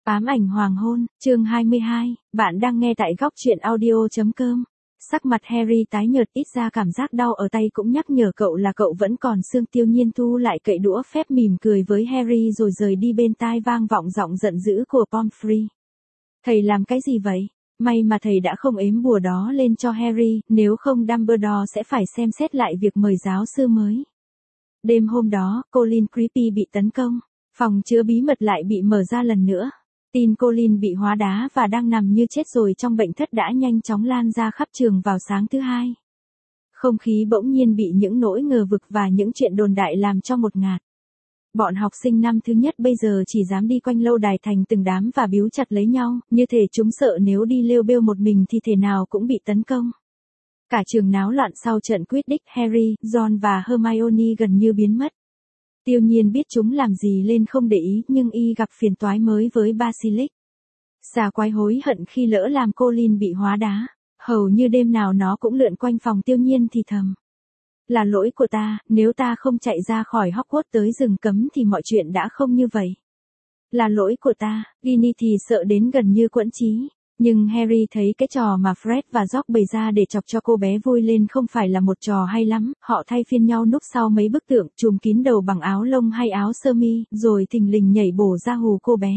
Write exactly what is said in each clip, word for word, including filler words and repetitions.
Ám ảnh hoàng hôn, chương hai mươi hai, bạn đang nghe tại góc truyện audio.com. Sắc mặt Harry tái nhợt, ít ra cảm giác đau ở tay cũng nhắc nhở cậu là cậu vẫn còn xương. Tiêu Nhiên thu lại cậy đũa phép, mỉm cười với Harry rồi rời đi, bên tai vang vọng giọng giận dữ của Pomfrey. Thầy làm cái gì vậy? May mà thầy đã không ếm bùa đó lên cho Harry, nếu không Dumbledore sẽ phải xem xét lại việc mời giáo sư mới. Đêm hôm đó, Colin Creepy bị tấn công, phòng chứa bí mật lại bị mở ra lần nữa. Tin Colin bị hóa đá và đang nằm như chết rồi trong bệnh thất đã nhanh chóng lan ra khắp trường vào sáng thứ hai. Không khí bỗng nhiên bị những nỗi ngờ vực và những chuyện đồn đại làm cho một ngạt. Bọn học sinh năm thứ nhất bây giờ chỉ dám đi quanh lâu đài thành từng đám và bíu chặt lấy nhau, như thể chúng sợ nếu đi lêu bêu một mình thì thể nào cũng bị tấn công. Cả trường náo loạn sau trận Quidditch. Harry, Ron và Hermione gần như biến mất. Tiêu Nhiên biết chúng làm gì lên không để ý, nhưng y gặp phiền toái mới với Basilisk. Xà quái hối hận khi lỡ làm Colin bị hóa đá, hầu như đêm nào nó cũng lượn quanh phòng Tiêu Nhiên thì thầm. Là lỗi của ta, nếu ta không chạy ra khỏi Hogwarts tới rừng cấm thì mọi chuyện đã không như vậy. Là lỗi của ta. Ginny thì sợ đến gần như quẫn trí. Nhưng Harry thấy cái trò mà Fred và George bày ra để chọc cho cô bé vui lên không phải là một trò hay lắm. Họ thay phiên nhau núp sau mấy bức tượng, trùm kín đầu bằng áo lông hay áo sơ mi, rồi thình lình nhảy bổ ra hù cô bé.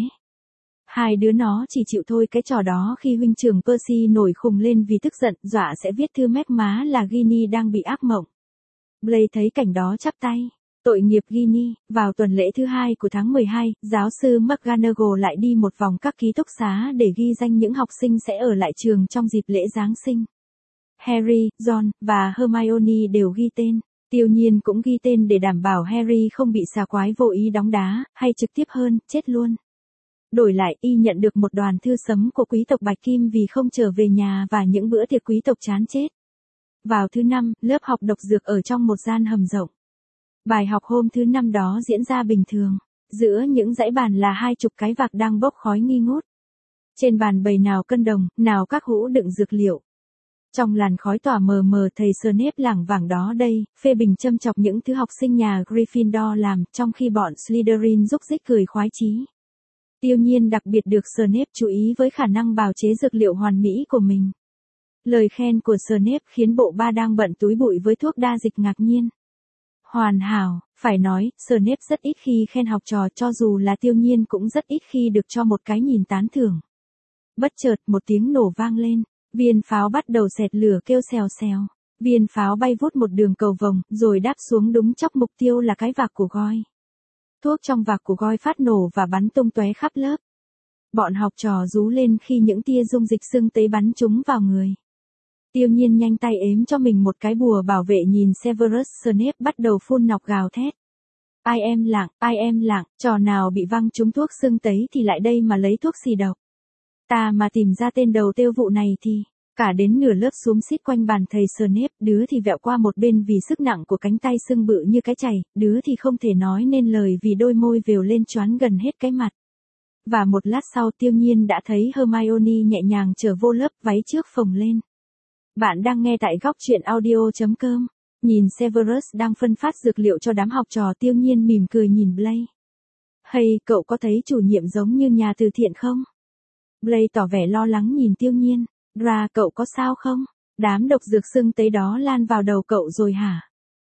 Hai đứa nó chỉ chịu thôi cái trò đó khi huynh trưởng Percy nổi khùng lên vì tức giận, dọa sẽ viết thư mách má là Ginny đang bị ác mộng. Blaise thấy cảnh đó chắp tay. Tội nghiệp Ginny. Vào tuần lễ thứ hai của tháng mười hai, giáo sư McGonagall lại đi một vòng các ký túc xá để ghi danh những học sinh sẽ ở lại trường trong dịp lễ Giáng sinh. Harry, Ron và Hermione đều ghi tên. Tiêu Nhiên cũng ghi tên để đảm bảo Harry không bị xà quái vô ý đóng đá, hay trực tiếp hơn, chết luôn. Đổi lại, y nhận được một đoàn thư sấm của quý tộc Bạch Kim vì không trở về nhà và những bữa tiệc quý tộc chán chết. Vào thứ năm, lớp học độc dược ở trong một gian hầm rộng. Bài học hôm thứ năm đó diễn ra bình thường. Giữa những dãy bàn là hai chục cái vạc đang bốc khói nghi ngút. Trên bàn bày nào cân đồng, nào các hũ đựng dược liệu. Trong làn khói tỏa mờ mờ, thầy Snape lảng vảng đó đây, phê bình châm chọc những thứ học sinh nhà Gryffindor làm, trong khi bọn Slytherin rúc rích cười khoái chí. Tiêu Nhiên đặc biệt được Snape chú ý với khả năng bào chế dược liệu hoàn mỹ của mình. Lời khen của Snape khiến bộ ba đang bận túi bụi với thuốc đa dịch ngạc nhiên. Hoàn hảo, phải nói, Snape rất ít khi khen học trò, cho dù là Tiêu Nhiên cũng rất ít khi được cho một cái nhìn tán thưởng. Bất chợt, một tiếng nổ vang lên, viên pháo bắt đầu xẹt lửa kêu xèo xèo. Viên pháo bay vút một đường cầu vồng, rồi đáp xuống đúng chóc mục tiêu là cái vạc của Goi. Thuốc trong vạc của Goi phát nổ và bắn tung tóe khắp lớp. Bọn học trò rú lên khi những tia dung dịch sưng tấy bắn chúng vào người. Tiêu Nhiên nhanh tay ếm cho mình một cái bùa bảo vệ, nhìn Severus Snape bắt đầu phun nọc gào thét. Ai em lặng, ai em lặng, trò nào bị văng trúng thuốc sưng tấy thì lại đây mà lấy thuốc xì độc. Ta mà tìm ra tên đầu tiêu vụ này thì, cả đến nửa lớp xúm xít quanh bàn thầy Snape, đứa thì vẹo qua một bên vì sức nặng của cánh tay sưng bự như cái chày, đứa thì không thể nói nên lời vì đôi môi vều lên choán gần hết cái mặt. Và một lát sau Tiêu Nhiên đã thấy Hermione nhẹ nhàng trở vô lớp, váy trước phồng lên. Bạn đang nghe tại góc truyện audio.com. Nhìn Severus đang phân phát dược liệu cho đám học trò, Tiêu Nhiên mỉm cười nhìn Blaise. Hay, cậu có thấy chủ nhiệm giống như nhà từ thiện không? Blaise tỏ vẻ lo lắng nhìn Tiêu Nhiên. Ra, cậu có sao không? Đám độc dược sưng tấy đó lan vào đầu cậu rồi hả?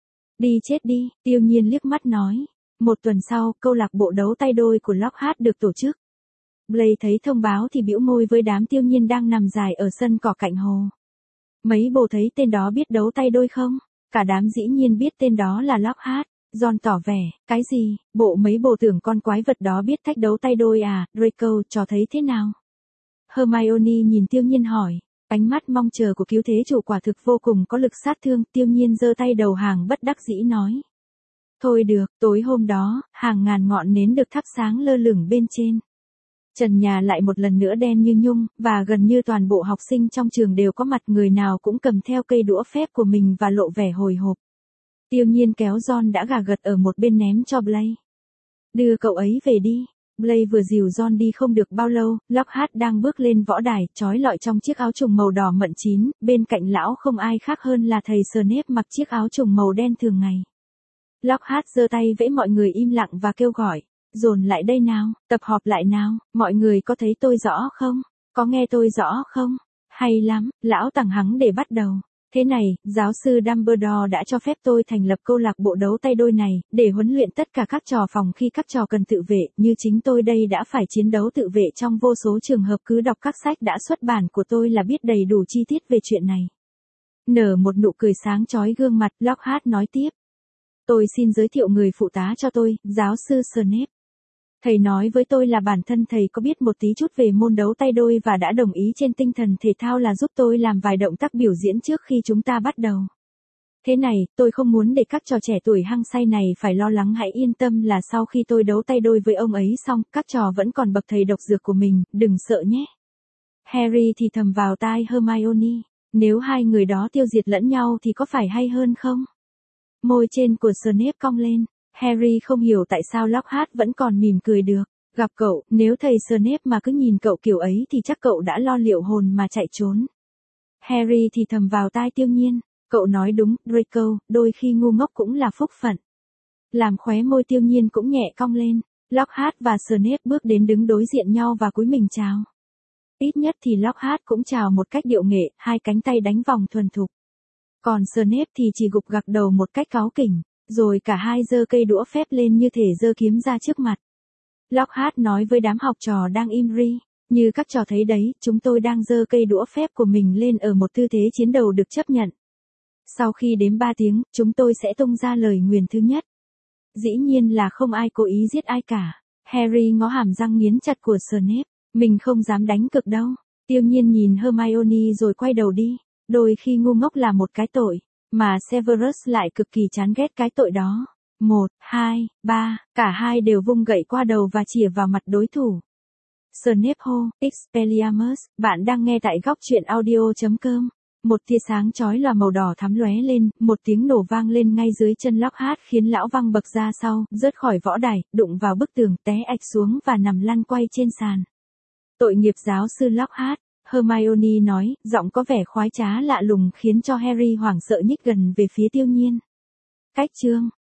Đi chết đi, Tiêu Nhiên liếc mắt nói. Một tuần sau, câu lạc bộ đấu tay đôi của Lockhart được tổ chức. Blaise thấy thông báo thì bĩu môi với đám Tiêu Nhiên đang nằm dài ở sân cỏ cạnh hồ. Mấy bồ thấy tên đó biết đấu tay đôi không? Cả đám dĩ nhiên biết tên đó là Lockhart. Ron tỏ vẻ, cái gì, bộ mấy bồ tưởng con quái vật đó biết thách đấu tay đôi à? Draco, trò thấy thế nào? Hermione nhìn Tiêu Nhiên hỏi, ánh mắt mong chờ của cứu thế chủ quả thực vô cùng có lực sát thương. Tiêu Nhiên giơ tay đầu hàng bất đắc dĩ nói. Thôi được, tối hôm đó, hàng ngàn ngọn nến được thắp sáng lơ lửng bên trên. Trần nhà lại một lần nữa đen như nhung, và gần như toàn bộ học sinh trong trường đều có mặt, người nào cũng cầm theo cây đũa phép của mình và lộ vẻ hồi hộp. Tiêu Nhiên kéo Ron đã gà gật ở một bên ném cho Blaise. Đưa cậu ấy về đi. Blaise vừa dìu Ron đi không được bao lâu, Lockhart đang bước lên võ đài, trói lọi trong chiếc áo trùng màu đỏ mận chín, bên cạnh lão không ai khác hơn là thầy Snape mặc chiếc áo trùng màu đen thường ngày. Lockhart giơ tay vẫy mọi người im lặng và kêu gọi. Dồn lại đây nào, tập họp lại nào, mọi người có thấy tôi rõ không? Có nghe tôi rõ không? Hay lắm, lão tằng hắng để bắt đầu. Thế này, giáo sư Dumbledore đã cho phép tôi thành lập câu lạc bộ đấu tay đôi này, để huấn luyện tất cả các trò phòng khi các trò cần tự vệ, như chính tôi đây đã phải chiến đấu tự vệ trong vô số trường hợp, cứ đọc các sách đã xuất bản của tôi là biết đầy đủ chi tiết về chuyện này. Nở một nụ cười sáng chói gương mặt, Lockhart nói tiếp. Tôi xin giới thiệu người phụ tá cho tôi, giáo sư Snape. Thầy nói với tôi là bản thân thầy có biết một tí chút về môn đấu tay đôi và đã đồng ý trên tinh thần thể thao là giúp tôi làm vài động tác biểu diễn trước khi chúng ta bắt đầu. Thế này, tôi không muốn để các trò trẻ tuổi hăng say này phải lo lắng, hãy yên tâm là sau khi tôi đấu tay đôi với ông ấy xong, các trò vẫn còn bậc thầy độc dược của mình, đừng sợ nhé. Harry thì thầm vào tai Hermione, nếu hai người đó tiêu diệt lẫn nhau thì có phải hay hơn không? Môi trên của Snape cong lên. Harry không hiểu tại sao Lockhart vẫn còn mỉm cười được. Gặp cậu, nếu thầy Snape mà cứ nhìn cậu kiểu ấy thì chắc cậu đã lo liệu hồn mà chạy trốn. Harry thì thầm vào tai Tiêu Nhiên. Cậu nói đúng, Draco, đôi khi ngu ngốc cũng là phúc phận. Làm khóe môi Tiêu Nhiên cũng nhẹ cong lên. Lockhart và Snape bước đến đứng đối diện nhau và cúi mình chào. Ít nhất thì Lockhart cũng chào một cách điệu nghệ, hai cánh tay đánh vòng thuần thục. Còn Snape thì chỉ gục gặc đầu một cách cáu kỉnh. Rồi cả hai giơ cây đũa phép lên như thể giơ kiếm ra trước mặt. Lockhart nói với đám học trò đang im ri, như các trò thấy đấy, chúng tôi đang giơ cây đũa phép của mình lên ở một tư thế chiến đầu được chấp nhận. Sau khi đếm ba tiếng, chúng tôi sẽ tung ra lời nguyền thứ nhất. Dĩ nhiên là không ai cố ý giết ai cả. Harry ngó hàm răng nghiến chặt của Snape, mình không dám đánh cược đâu. Tiêu Nhiên nhìn Hermione rồi quay đầu đi, đôi khi ngu ngốc là một cái tội. Mà Severus lại cực kỳ chán ghét cái tội đó. Một, hai, ba, cả hai đều vung gậy qua đầu và chĩa vào mặt đối thủ. Snape hô, Expelliarmus, bạn đang nghe tại góc truyện audio chấm com. Một tia sáng chói lòa màu đỏ thắm lóe lên, một tiếng nổ vang lên ngay dưới chân Lockhart khiến lão văng bậc ra sau, rớt khỏi võ đài, đụng vào bức tường, té ạch xuống và nằm lăn quay trên sàn. Tội nghiệp giáo sư Lockhart. Hermione nói, giọng có vẻ khoái trá lạ lùng khiến cho Harry hoảng sợ nhích gần về phía Tiêu Nhiên. Cách chương